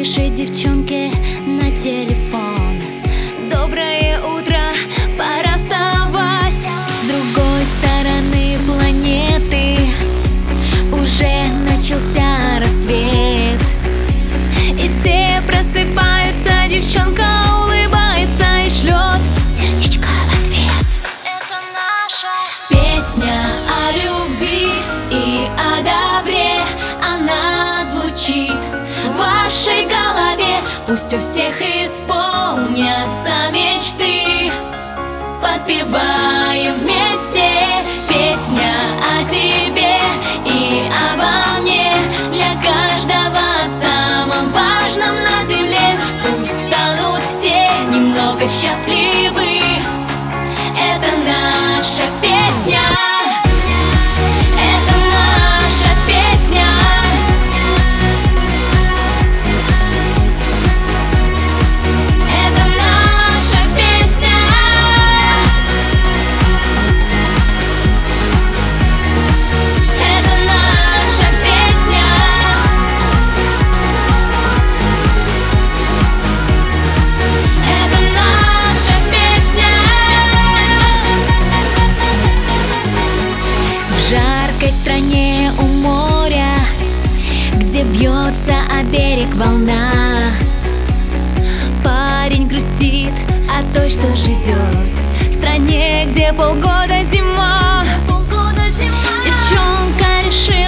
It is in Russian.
Пишет девчонке на телефон: доброе утро, пора вставать. С другой стороны планеты уже начался рассвет, и все просыпаются, девчонка улыбается и шлет сердечко в ответ. Это наша песня о любви и о добре, она звучит в вашей голове. Пусть у всех исполнятся мечты, подпеваем вместе. Песня о тебе и обо мне, для каждого самом важном на земле. Пусть станут все немного счастливы, это наша песня. Это наша песня. Это наша песня. Это наша песня. Это наша песня. В жаркой стране у моря, где бьется о берег волна, парень грустит о той, что живет в стране, где полгода зима. Девчонка решила